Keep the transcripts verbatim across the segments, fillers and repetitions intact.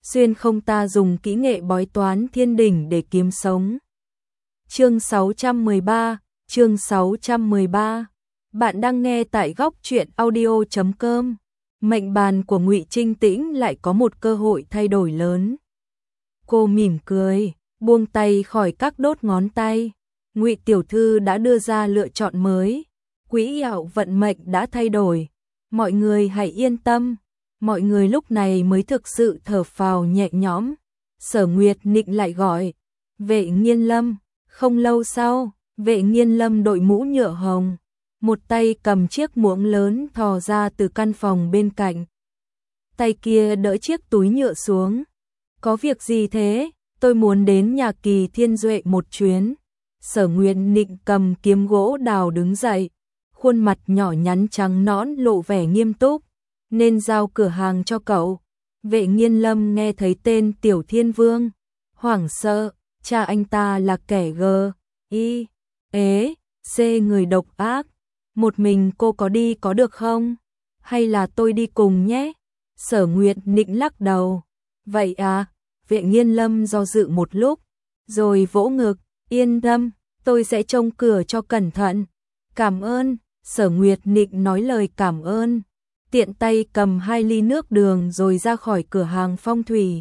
xuyên không ta dùng kỹ nghệ bói toán thiên đỉnh để kiếm sống. Chương sáu trăm mười ba, chương sáu trăm mười ba. Bạn đang nghe tại góc truyện audio chấm com. Mệnh bàn của Ngụy Trinh Tĩnh lại có một cơ hội thay đổi lớn. Cô mỉm cười, buông tay khỏi các đốt ngón tay. Ngụy tiểu thư đã đưa ra lựa chọn mới. Quỹ đạo vận mệnh đã thay đổi. Mọi người hãy yên tâm. Mọi người lúc này mới thực sự thở phào nhẹ nhõm. Sở Nguyệt Nịnh lại gọi. Vệ Nghiên Lâm. Không lâu sau, Vệ Nghiên Lâm đội mũ nhựa hồng. Một tay cầm chiếc muỗng lớn thò ra từ căn phòng bên cạnh. Tay kia đỡ chiếc túi nhựa xuống. Có việc gì thế? Tôi muốn đến nhà Kỳ Thiên Duệ một chuyến. Sở Nguyệt Nịnh cầm kiếm gỗ đào đứng dậy. Khuôn mặt nhỏ nhắn trắng nõn lộ vẻ nghiêm túc. Nên giao cửa hàng cho cậu. Vệ Nghiên Lâm nghe thấy tên Tiểu Thiên Vương. Hoảng sợ, cha anh ta là kẻ gờ, y, ế, xê người độc ác. Một mình cô có đi có được không? Hay là tôi đi cùng nhé? Sở Nguyệt Nịnh lắc đầu. Vậy à? Vệ Nghiên Lâm do dự một lúc. Rồi vỗ ngực, yên tâm, tôi sẽ trông cửa cho cẩn thận. Cảm ơn, Sở Nguyệt Nịnh nói lời cảm ơn. Tiện tay cầm hai ly nước đường rồi ra khỏi cửa hàng phong thủy.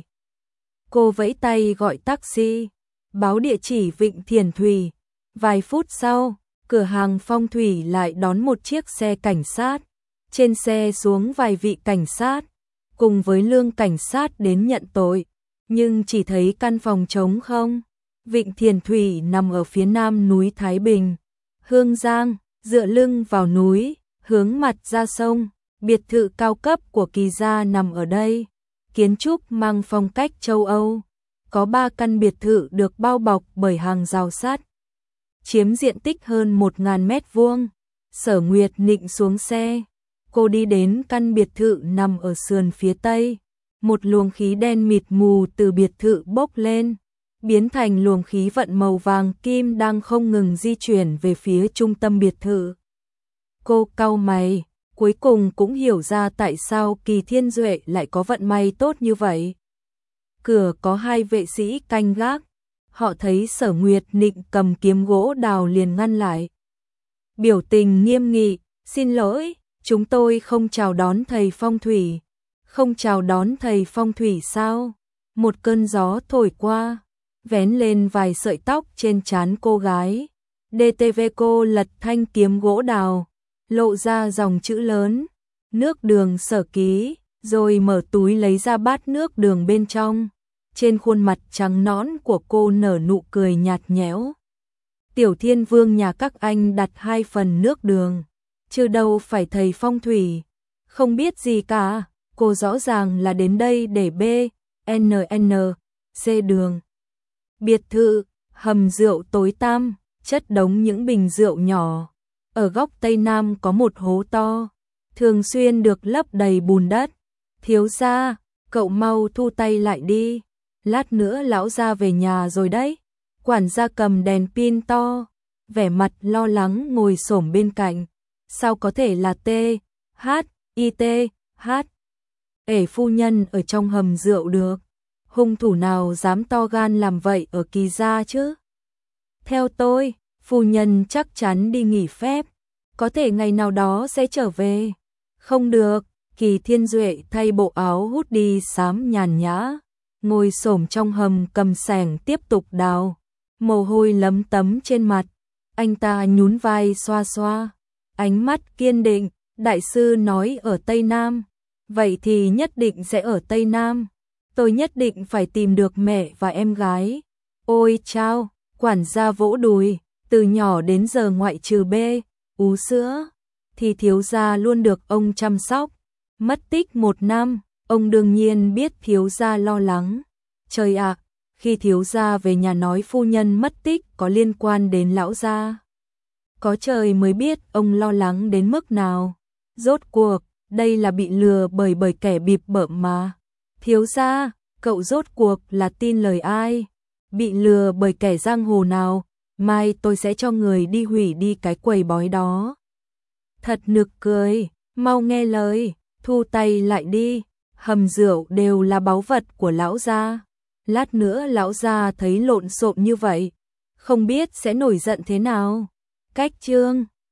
Cô vẫy tay gọi taxi, báo địa chỉ Vịnh Thiền Thủy. Vài phút sau, cửa hàng phong thủy lại đón một chiếc xe cảnh sát. Trên xe xuống vài vị cảnh sát, cùng với lương cảnh sát đến nhận tội. Nhưng chỉ thấy căn phòng trống không. Vịnh Thiền Thủy nằm ở phía nam núi Thái Bình. Hương Giang, dựa lưng vào núi, hướng mặt ra sông. Biệt thự cao cấp của Kỳ gia nằm ở đây. Kiến trúc mang phong cách châu Âu. Có ba căn biệt thự được bao bọc bởi hàng rào sắt. Chiếm diện tích hơn một nghìn mét vuông. Sở Nguyệt Nịnh xuống xe. Cô đi đến căn biệt thự nằm ở sườn phía tây. Một luồng khí đen mịt mù từ biệt thự bốc lên, biến thành luồng khí vận màu vàng kim đang không ngừng di chuyển về phía trung tâm biệt thự. Cô cau mày, cuối cùng cũng hiểu ra tại sao Kỳ Thiên Duệ lại có vận may tốt như vậy. Cửa có hai vệ sĩ canh gác. Họ thấy Sở Nguyệt Nịnh cầm kiếm gỗ đào liền ngăn lại. Biểu tình nghiêm nghị, xin lỗi, chúng tôi không chào đón thầy phong thủy. Không chào đón thầy phong thủy sao? Một cơn gió thổi qua, vén lên vài sợi tóc trên trán cô gái. đê tê vê cô lật thanh kiếm gỗ đào, lộ ra dòng chữ lớn, nước đường Sở ký, rồi mở túi lấy ra bát nước đường bên trong. Trên khuôn mặt trắng nõn của cô nở nụ cười nhạt nhẽo. Tiểu Thiên Vương nhà các anh đặt hai phần nước đường, chứ đâu phải thầy phong thủy. Không biết gì cả, cô rõ ràng là đến đây để B, N N, C đường. Biệt thự, hầm rượu tối tăm, chất đống những bình rượu nhỏ. Ở góc tây nam có một hố to, thường xuyên được lấp đầy bùn đất. Thiếu gia, cậu mau thu tay lại đi. Lát nữa lão gia về nhà rồi đấy. Quản gia cầm đèn pin to, vẻ mặt lo lắng ngồi xổm bên cạnh. Sao có thể là T, H, I T, H. Ể phu nhân ở trong hầm rượu được. Hung thủ nào dám to gan làm vậy ở Kỳ gia chứ? Theo tôi, phu nhân chắc chắn đi nghỉ phép. Có thể ngày nào đó sẽ trở về. Không được, Kỳ Thiên Duệ thay bộ áo hút đi xám nhàn nhã. Ngồi xổm trong hầm cầm xẻng tiếp tục đào. Mồ hôi lấm tấm trên mặt. Anh ta nhún vai xoa xoa. Ánh mắt kiên định, đại sư nói ở Tây Nam. Vậy thì nhất định sẽ ở Tây Nam. Tôi nhất định phải tìm được mẹ và em gái. Ôi chao, quản gia vỗ đùi. Từ nhỏ đến giờ ngoại trừ bê, ú sữa, thì thiếu gia luôn được ông chăm sóc. Mất tích một năm, ông đương nhiên biết thiếu gia lo lắng. Trời ạ, khi thiếu gia về nhà nói phu nhân mất tích có liên quan đến lão gia. Có trời mới biết ông lo lắng đến mức nào. Rốt cuộc, đây là bị lừa bởi bởi kẻ bịp bợm mà. Thiếu gia, cậu rốt cuộc là tin lời ai? Bị lừa bởi kẻ giang hồ nào? Mai tôi sẽ cho người đi hủy đi cái quầy bói đó. Thật nực cười, mau nghe lời, thu tay lại đi. hầm rượu đều là báu vật của lão gia. Lát nữa lão gia thấy lộn xộn như vậy, không biết sẽ nổi giận thế nào. Cách Trương